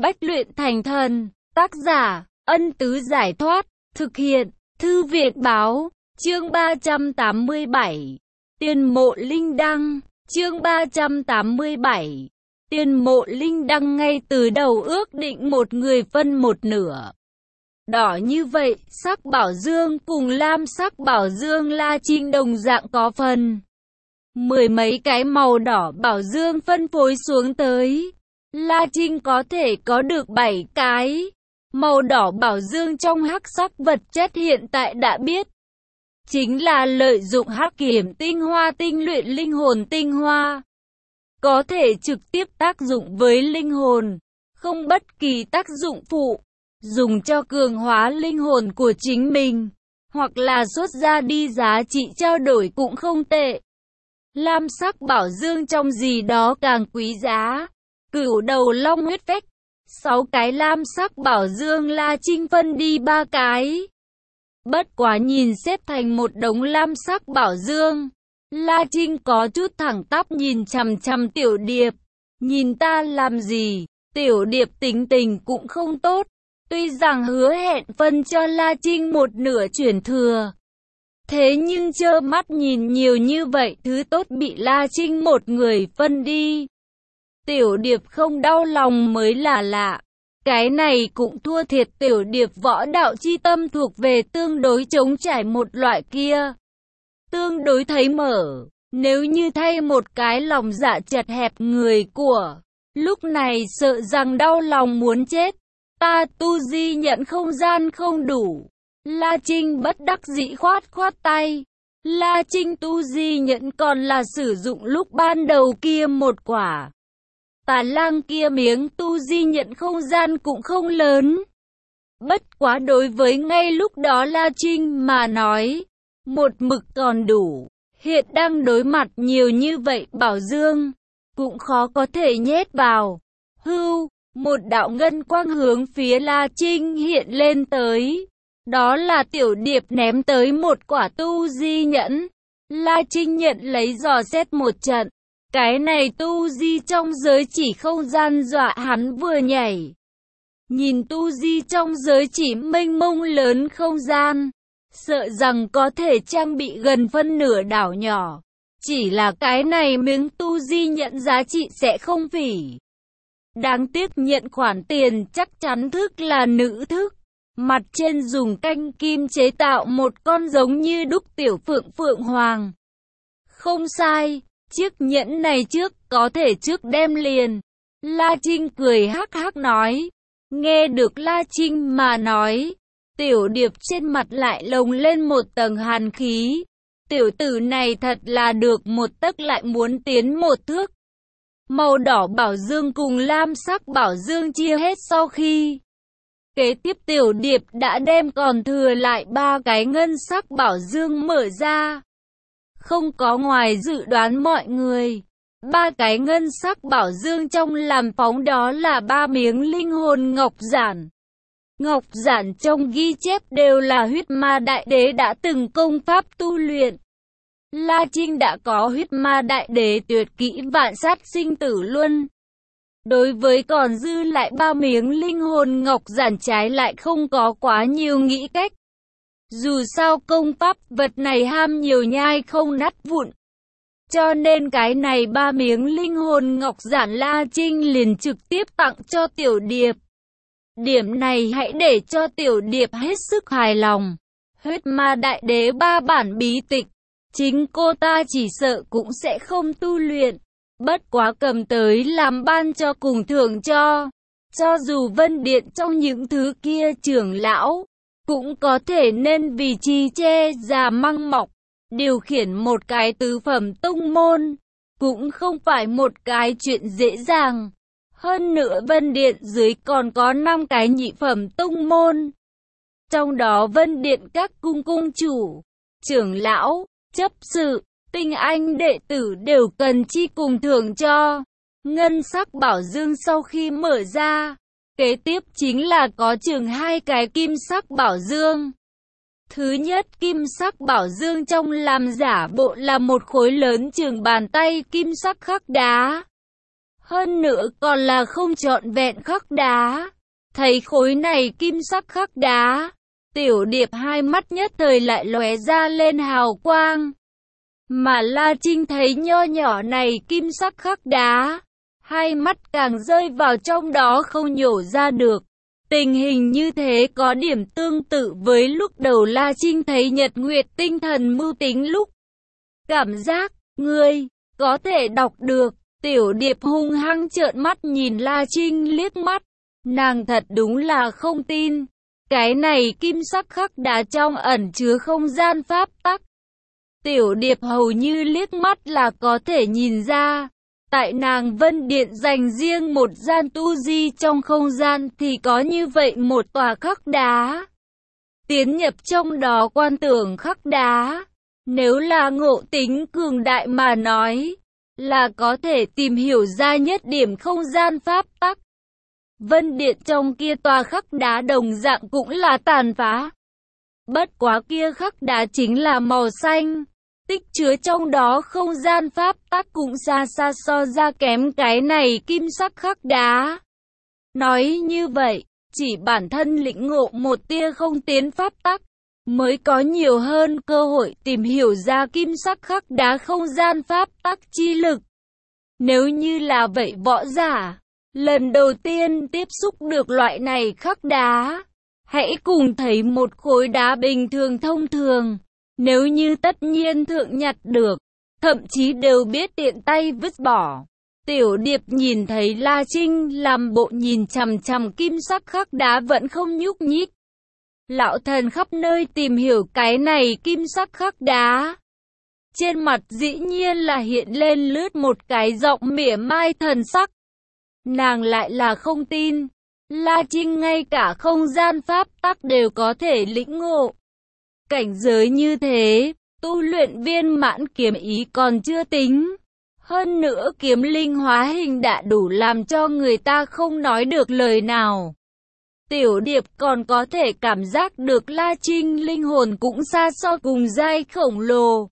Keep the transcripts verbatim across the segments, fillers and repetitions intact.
bách luyện thành thần. Tác giả, Ân Tứ Giải Thoát. Thực hiện, Thư Viện Báo. Chương ba trăm tám mươi bảy. Tiên mộ linh đăng. Chương ba trăm tám mươi bảy. Tiên mộ linh đăng ngay từ đầu ước định một người phân một nửa. Đỏ như vậy, sắc bảo dương cùng lam sắc bảo dương La Trinh đồng dạng có phần. Mười mấy cái màu đỏ bảo dương phân phối xuống tới. La Trinh có thể có được bảy cái. Màu đỏ bảo dương trong hắc sắc vật chất hiện tại đã biết. Chính là lợi dụng hắc kiểm tinh hoa tinh luyện linh hồn tinh hoa. Có thể trực tiếp tác dụng với linh hồn, không bất kỳ tác dụng phụ. Dùng cho cường hóa linh hồn của chính mình, hoặc là xuất ra đi giá trị trao đổi cũng không tệ. Lam sắc bảo dương trong gì đó càng quý giá. Cửu đầu long huyết phách. Sáu cái lam sắc bảo dương La Trinh phân đi ba cái. Bất quá nhìn xếp thành một đống lam sắc bảo dương. La Trinh có chút thẳng tắp nhìn chằm chằm Tiểu Điệp. Nhìn ta làm gì? Tiểu Điệp tính tình cũng không tốt. Tuy rằng hứa hẹn phân cho La Trinh một nửa chuyển thừa. Thế nhưng trơ mắt nhìn nhiều như vậy thứ tốt bị La Trinh một người phân đi. Tiểu Điệp không đau lòng mới là lạ. Cái này cũng thua thiệt Tiểu Điệp võ đạo chi tâm thuộc về tương đối trống trải một loại kia. Tương đối thấy mở. Nếu như thay một cái lòng dạ chật hẹp người của, lúc này sợ rằng đau lòng muốn chết. Ta tu di nhận không gian không đủ. La Trinh bất đắc dĩ khoát khoát tay. La Trinh tu di nhận còn là sử dụng lúc ban đầu kia một quả. Tà lang kia miếng tu di nhận không gian cũng không lớn. Bất quá đối với ngay lúc đó La Trinh mà nói, một mực còn đủ. Hiện đang đối mặt nhiều như vậy bảo dương, cũng khó có thể nhét vào. Hưu, một đạo ngân quang hướng phía La Trinh hiện lên tới. Đó là Tiểu Điệp ném tới một quả tu di nhẫn. La Trinh nhận lấy dò xét một trận. Cái này tu di trong giới chỉ không gian dọa hắn vừa nhảy. Nhìn tu di trong giới chỉ mênh mông lớn không gian, sợ rằng có thể trang bị gần phân nửa đảo nhỏ. Chỉ là cái này miếng tu di nhận giá trị sẽ không phỉ. Đáng tiếc nhận khoản tiền chắc chắn thức là nữ thức. Mặt trên dùng canh kim chế tạo một con giống như đúc tiểu phượng phượng hoàng. Không sai, chiếc nhẫn này trước có thể trước đem liền. La Trinh cười hắc hắc nói. Nghe được La Trinh mà nói, Tiểu Điệp trên mặt lại lồng lên một tầng hàn khí. Tiểu tử này thật là được một tấc lại muốn tiến một thước. Màu đỏ bảo dương cùng lam sắc bảo dương chia hết sau khi. Kế tiếp Tiểu Điệp đã đem còn thừa lại ba cái ngân sắc bảo dương mở ra. Không có ngoài dự đoán mọi người. Ba cái ngân sắc bảo dương trong làm phóng đó là ba miếng linh hồn ngọc giản. Ngọc giản trong ghi chép đều là huyết ma đại đế đã từng công pháp tu luyện. La Trinh đã có huyết ma đại đế tuyệt kỹ vạn sát sinh tử luân. Đối với còn dư lại ba miếng linh hồn ngọc giản trái lại không có quá nhiều nghĩ cách. Dù sao công pháp vật này ham nhiều nhai không nát vụn. Cho nên cái này ba miếng linh hồn ngọc giản La Trinh liền trực tiếp tặng cho Tiểu Điệp. Điểm này hãy để cho Tiểu Điệp hết sức hài lòng. Huyết ma đại đế ba bản bí tịch, chính cô ta chỉ sợ cũng sẽ không tu luyện. Bất quá cầm tới làm ban cho cùng thưởng cho. Cho dù Vân Điện trong những thứ kia trưởng lão, cũng có thể nên vì trì che già măng mọc. Điều khiển một cái tứ phẩm tông môn, cũng không phải một cái chuyện dễ dàng. Hơn nữa Vân Điện dưới còn có năm cái nhị phẩm tông môn. Trong đó Vân Điện các cung cung chủ, trưởng lão, chấp sự, tinh anh đệ tử đều cần chi cùng thưởng cho. Ngân sắc bảo dương sau khi mở ra, kế tiếp chính là có chừng hai cái kim sắc bảo dương. Thứ nhất kim sắc bảo dương trong làm giả bộ là một khối lớn chừng bàn tay kim sắc khắc đá. Hơn nữa còn là không trọn vẹn khắc đá. Thấy khối này kim sắc khắc đá, Tiểu Điệp hai mắt nhất thời lại lóe ra lên hào quang. Mà La Trinh thấy nho nhỏ này kim sắc khắc đá, hai mắt càng rơi vào trong đó không nhổ ra được. Tình hình như thế có điểm tương tự với lúc đầu La Trinh thấy Nhật Nguyệt tinh thần mưu tính lúc. Cảm giác, ngươi, có thể đọc được. Tiểu Điệp hung hăng trợn mắt nhìn La Trinh liếc mắt. Nàng thật đúng là không tin. Cái này kim sắc khắc đá trong ẩn chứa không gian pháp tắc. Tiểu Điệp hầu như liếc mắt là có thể nhìn ra. Tại nàng Vân Điện dành riêng một gian tu di trong không gian thì có như vậy một tòa khắc đá. Tiến nhập trong đó quan tưởng khắc đá. Nếu là ngộ tính cường đại mà nói, là có thể tìm hiểu ra nhất điểm không gian pháp tắc. Vân Điện trong kia tòa khắc đá đồng dạng cũng là tàn phá. Bất quá kia khắc đá chính là màu xanh. Tích chứa trong đó không gian pháp tắc cũng xa xa so ra kém cái này kim sắc khắc đá. Nói như vậy, chỉ bản thân lĩnh ngộ một tia không tiến pháp tắc, mới có nhiều hơn cơ hội tìm hiểu ra kim sắc khắc đá không gian pháp tắc chi lực. Nếu như là vậy võ giả, lần đầu tiên tiếp xúc được loại này khắc đá, hãy cùng thấy một khối đá bình thường thông thường. Nếu như tất nhiên thượng nhặt được, thậm chí đều biết tiện tay vứt bỏ. Tiểu Điệp nhìn thấy La Trinh làm bộ nhìn chằm chằm kim sắc khắc đá vẫn không nhúc nhích. Lão thần khắp nơi tìm hiểu cái này kim sắc khắc đá. Trên mặt dĩ nhiên là hiện lên lướt một cái giọng mỉa mai thần sắc. Nàng lại là không tin. La Trinh ngay cả không gian pháp tắc đều có thể lĩnh ngộ. Cảnh giới như thế, tu luyện viên mãn kiếm ý còn chưa tính. Hơn nữa kiếm linh hóa hình đã đủ làm cho người ta không nói được lời nào. Tiểu Điệp còn có thể cảm giác được La Trinh linh hồn cũng xa so cùng giai khổng lồ.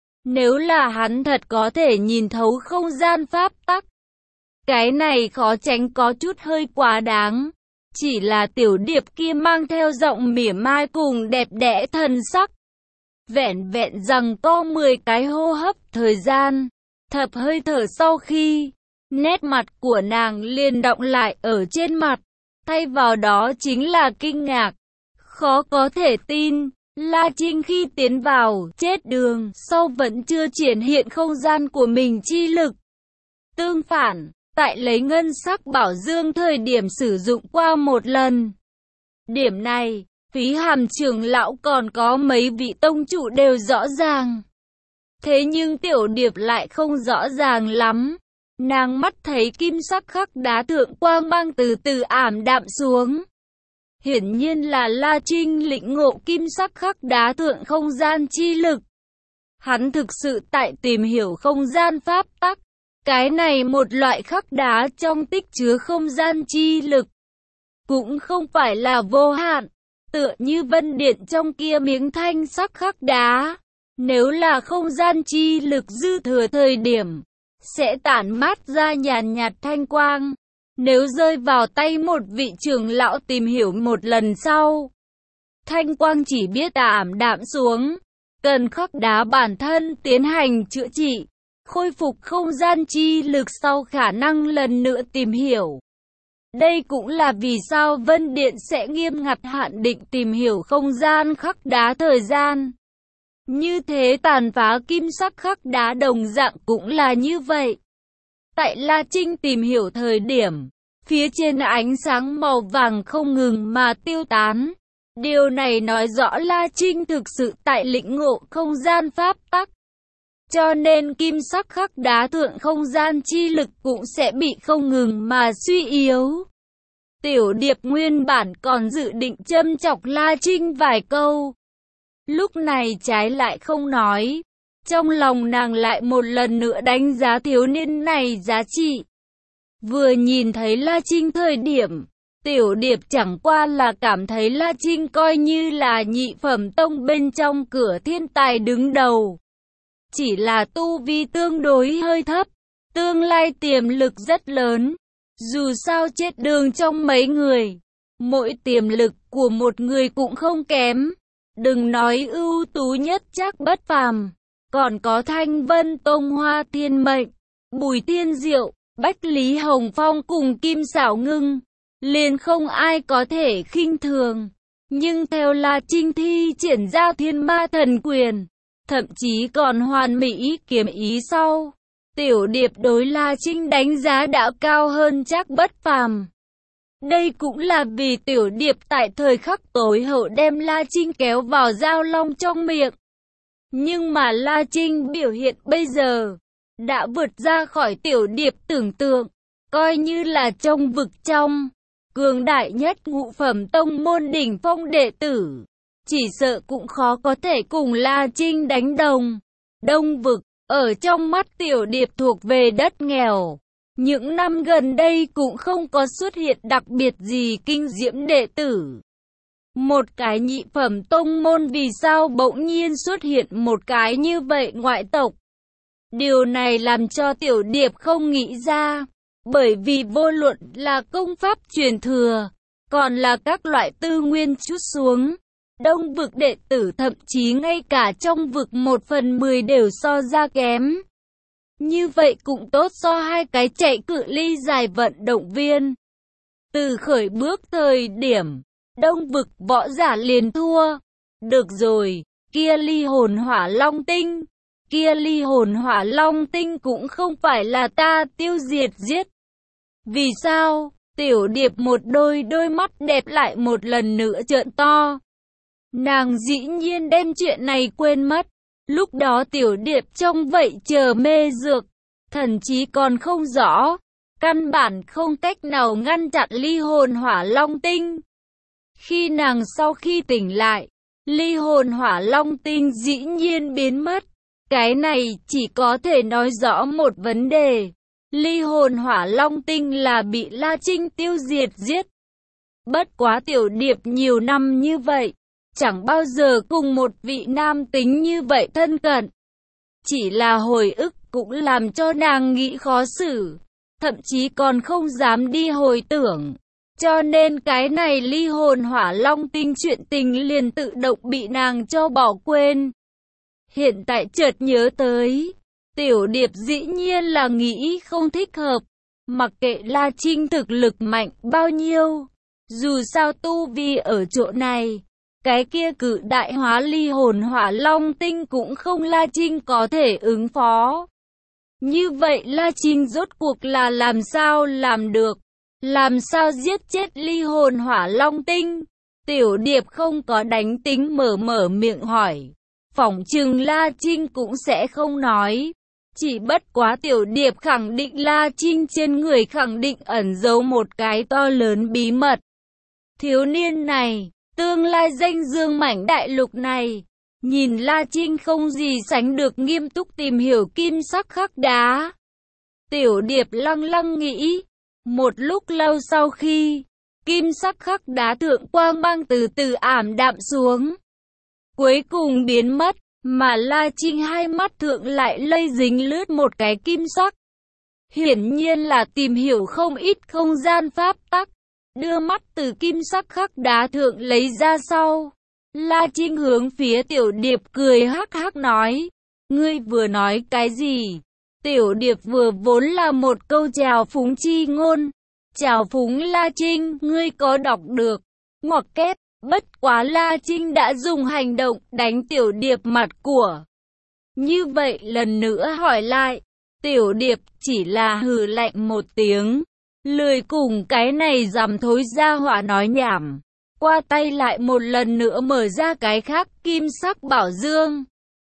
Nếu là hắn thật có thể nhìn thấu không gian pháp tắc, cái này khó tránh có chút hơi quá đáng. Chỉ là Tiểu Điệp kia mang theo giọng mỉa mai cùng đẹp đẽ thần sắc. Vẹn vẹn rằng có mười cái hô hấp thời gian, thập hơi thở sau khi, nét mặt của nàng liền đọng lại ở trên mặt. Thay vào đó chính là kinh ngạc. Khó có thể tin, La Trinh khi tiến vào chết đường sau vẫn chưa triển hiện không gian của mình chi lực. Tương phản, tại lấy ngân sắc bảo dương thời điểm sử dụng qua một lần. Điểm này, Phí Hàm trưởng lão còn có mấy vị tông chủ đều rõ ràng. Thế nhưng Tiểu Điệp lại không rõ ràng lắm. Nàng mắt thấy kim sắc khắc đá thượng quang mang từ từ ảm đạm xuống. Hiển nhiên là La Trinh lĩnh ngộ kim sắc khắc đá thượng không gian chi lực. Hắn thực sự tại tìm hiểu không gian pháp tắc. Cái này một loại khắc đá trong tích chứa không gian chi lực. Cũng không phải là vô hạn. Tựa như Vân Điện trong kia miếng thanh sắc khắc đá. Nếu là không gian chi lực dư thừa thời điểm, sẽ tản mát ra nhàn nhạt thanh quang. Nếu rơi vào tay một vị trưởng lão tìm hiểu một lần sau, thanh quang chỉ biết ảm đạm xuống. Cần khắc đá bản thân tiến hành chữa trị, khôi phục không gian chi lực sau khả năng lần nữa tìm hiểu. Đây cũng là vì sao Vân Điện sẽ nghiêm ngặt hạn định tìm hiểu không gian khắc đá thời gian. Như thế tàn phá kim sắc khắc đá đồng dạng cũng là như vậy. Tại La Trinh tìm hiểu thời điểm, phía trên ánh sáng màu vàng không ngừng mà tiêu tán. Điều này nói rõ La Trinh thực sự tại lĩnh ngộ không gian pháp tắc. Cho nên kim sắc khắc đá thượng không gian chi lực cũng sẽ bị không ngừng mà suy yếu. Tiểu Điệp nguyên bản còn dự định châm chọc La Trinh vài câu. Lúc này trái lại không nói. Trong lòng nàng lại một lần nữa đánh giá thiếu niên này giá trị. Vừa nhìn thấy La Trinh thời điểm, Tiểu Điệp chẳng qua là cảm thấy La Trinh coi như là nhị phẩm tông bên trong cửa thiên tài đứng đầu. Chỉ là tu vi tương đối hơi thấp, tương lai tiềm lực rất lớn. Dù sao chết đường trong mấy người, mỗi tiềm lực của một người cũng không kém. Đừng nói ưu tú nhất chắc bất phàm, còn có Thanh Vân Tông Hoa Thiên Mệnh, Bùi Thiên Diệu, Bách Lý Hồng Phong cùng Kim Xảo Ngưng, liền không ai có thể khinh thường. Nhưng theo La Trinh thi triển ra Thiên Ma Thần Quyền, thậm chí còn hoàn mỹ kiếm ý sau, Tiểu Điệp đối La Trinh đánh giá đã cao hơn chắc bất phàm. Đây cũng là vì Tiểu Điệp tại thời khắc tối hậu đem La Trinh kéo vào dao long trong miệng. Nhưng mà La Trinh biểu hiện bây giờ đã vượt ra khỏi Tiểu Điệp tưởng tượng, coi như là trong vực trong cường đại nhất ngũ phẩm tông môn đỉnh phong đệ tử, chỉ sợ cũng khó có thể cùng La Trinh đánh đồng. Đông vực, ở trong mắt Tiểu Điệp thuộc về đất nghèo. Những năm gần đây cũng không có xuất hiện đặc biệt gì kinh diễm đệ tử. Một cái nhị phẩm tông môn vì sao bỗng nhiên xuất hiện một cái như vậy ngoại tộc? Điều này làm cho Tiểu Điệp không nghĩ ra, bởi vì vô luận là công pháp truyền thừa, còn là các loại tư nguyên chút xuống, đông vực đệ tử thậm chí ngay cả trong vực một phần mười đều so ra kém. Như vậy cũng tốt so hai cái chạy cự ly dài vận động viên. Từ khởi bước thời điểm, đông vực võ giả liền thua. Được rồi, kia ly hồn hỏa long tinh. Kia ly hồn hỏa long tinh cũng không phải là ta tiêu diệt giết. Vì sao? Tiểu Điệp một đôi đôi mắt đẹp lại một lần nữa trợn to. Nàng dĩ nhiên đem chuyện này quên mất. Lúc đó Tiểu Điệp trông vậy chờ mê dược, thần chí còn không rõ, căn bản không cách nào ngăn chặn ly hồn hỏa long tinh. Khi nàng sau khi tỉnh lại, ly hồn hỏa long tinh dĩ nhiên biến mất. Cái này chỉ có thể nói rõ một vấn đề. Ly hồn hỏa long tinh là bị La Trinh tiêu diệt giết. Bất quá Tiểu Điệp nhiều năm như vậy, chẳng bao giờ cùng một vị nam tính như vậy thân cận. Chỉ là hồi ức cũng làm cho nàng nghĩ khó xử, thậm chí còn không dám đi hồi tưởng. Cho nên cái này ly hồn hỏa long tinh chuyện tình liền tự động bị nàng cho bỏ quên. Hiện tại chợt nhớ tới, Tiểu Điệp dĩ nhiên là nghĩ không thích hợp. Mặc kệ La Trinh thực lực mạnh bao nhiêu, dù sao tu vi ở chỗ này, cái kia cự đại hóa ly hồn hỏa long tinh cũng không La Trinh có thể ứng phó. Như vậy La Trinh rốt cuộc là làm sao làm được? Làm sao giết chết ly hồn hỏa long tinh? Tiểu Điệp không có đánh tính mở mở miệng hỏi. Phỏng chừng La Trinh cũng sẽ không nói. Chỉ bất quá Tiểu Điệp khẳng định La Trinh trên người khẳng định ẩn giấu một cái to lớn bí mật. Thiếu niên này, tương lai danh dương mảnh đại lục này, nhìn La Trinh không gì sánh được nghiêm túc tìm hiểu kim sắc khắc đá. Tiểu Điệp lăng lăng nghĩ, một lúc lâu sau khi, kim sắc khắc đá thượng quang mang từ từ ảm đạm xuống, cuối cùng biến mất, mà La Trinh hai mắt thượng lại lây dính lướt một cái kim sắc. Hiển nhiên là tìm hiểu không ít không gian pháp tắc. Đưa mắt từ kim sắc khắc đá thượng lấy ra sau, La Trinh hướng phía Tiểu Điệp cười hắc hắc nói, ngươi vừa nói cái gì? Tiểu Điệp vừa vốn là một câu chào phúng chi ngôn, chào phúng La Trinh, ngươi có đọc được? Ngoặc kép, bất quá La Trinh đã dùng hành động đánh Tiểu Điệp mặt của. Như vậy lần nữa hỏi lại, Tiểu Điệp chỉ là hừ lạnh một tiếng. Lười cùng cái này dằm thối ra hỏa nói nhảm. Qua tay lại một lần nữa mở ra cái khác kim sắc bảo dương.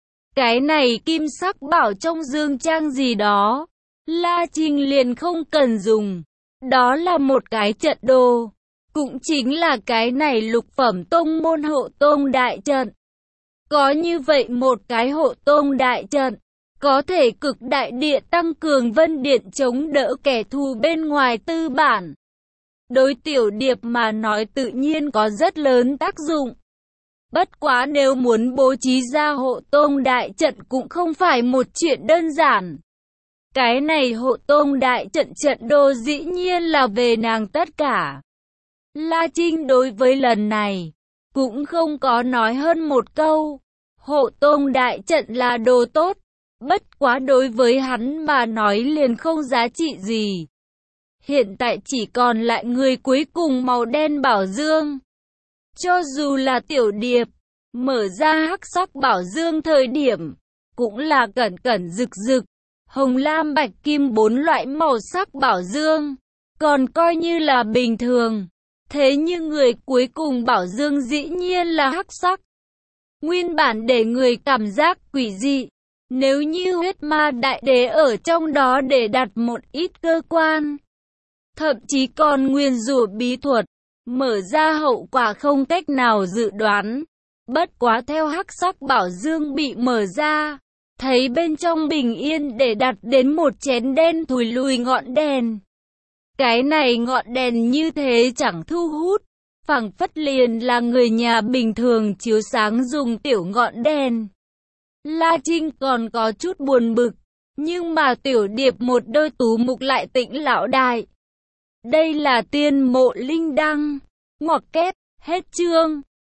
Cái này kim sắc bảo trong dương trang gì đó, La Trinh liền không cần dùng. Đó là một cái trận đồ. Cũng chính là cái này lục phẩm tông môn hộ tông đại trận. Có như vậy một cái hộ tông đại trận, có thể cực đại địa tăng cường vân điện chống đỡ kẻ thù bên ngoài tư bản. Đối Tiểu Điệp mà nói tự nhiên có rất lớn tác dụng. Bất quá nếu muốn bố trí ra hộ tông đại trận cũng không phải một chuyện đơn giản. Cái này Hộ Tông đại trận trận đồ dĩ nhiên là về nàng tất cả. La Trinh đối với lần này, cũng không có nói hơn một câu. Hộ Tông đại trận là đồ tốt, bất quá đối với hắn mà nói liền không giá trị gì. Hiện tại chỉ còn lại người cuối cùng màu đen bảo dương. Cho dù là Tiểu Điệp, mở ra hắc sắc bảo dương thời điểm, cũng là cẩn cẩn rực rực, hồng lam bạch kim bốn loại màu sắc bảo dương, còn coi như là bình thường. Thế nhưng người cuối cùng bảo dương dĩ nhiên là hắc sắc. Nguyên bản để người cảm giác quỷ dị, nếu như huyết ma đại đế ở trong đó để đặt một ít cơ quan, thậm chí còn nguyên rủa bí thuật, mở ra hậu quả không cách nào dự đoán. Bất quá theo hắc sắc bảo dương bị mở ra, thấy bên trong bình yên để đặt đến một chén đen thùi lùi ngọn đèn. Cái này ngọn đèn như thế chẳng thu hút, phảng phất liền là người nhà bình thường chiếu sáng dùng tiểu ngọn đèn. La Trinh còn có chút buồn bực, nhưng mà Tiểu Điệp một đôi tú mục lại tĩnh lão đại. Đây là tiên mộ linh đăng. Ngoặc kép, hết chương.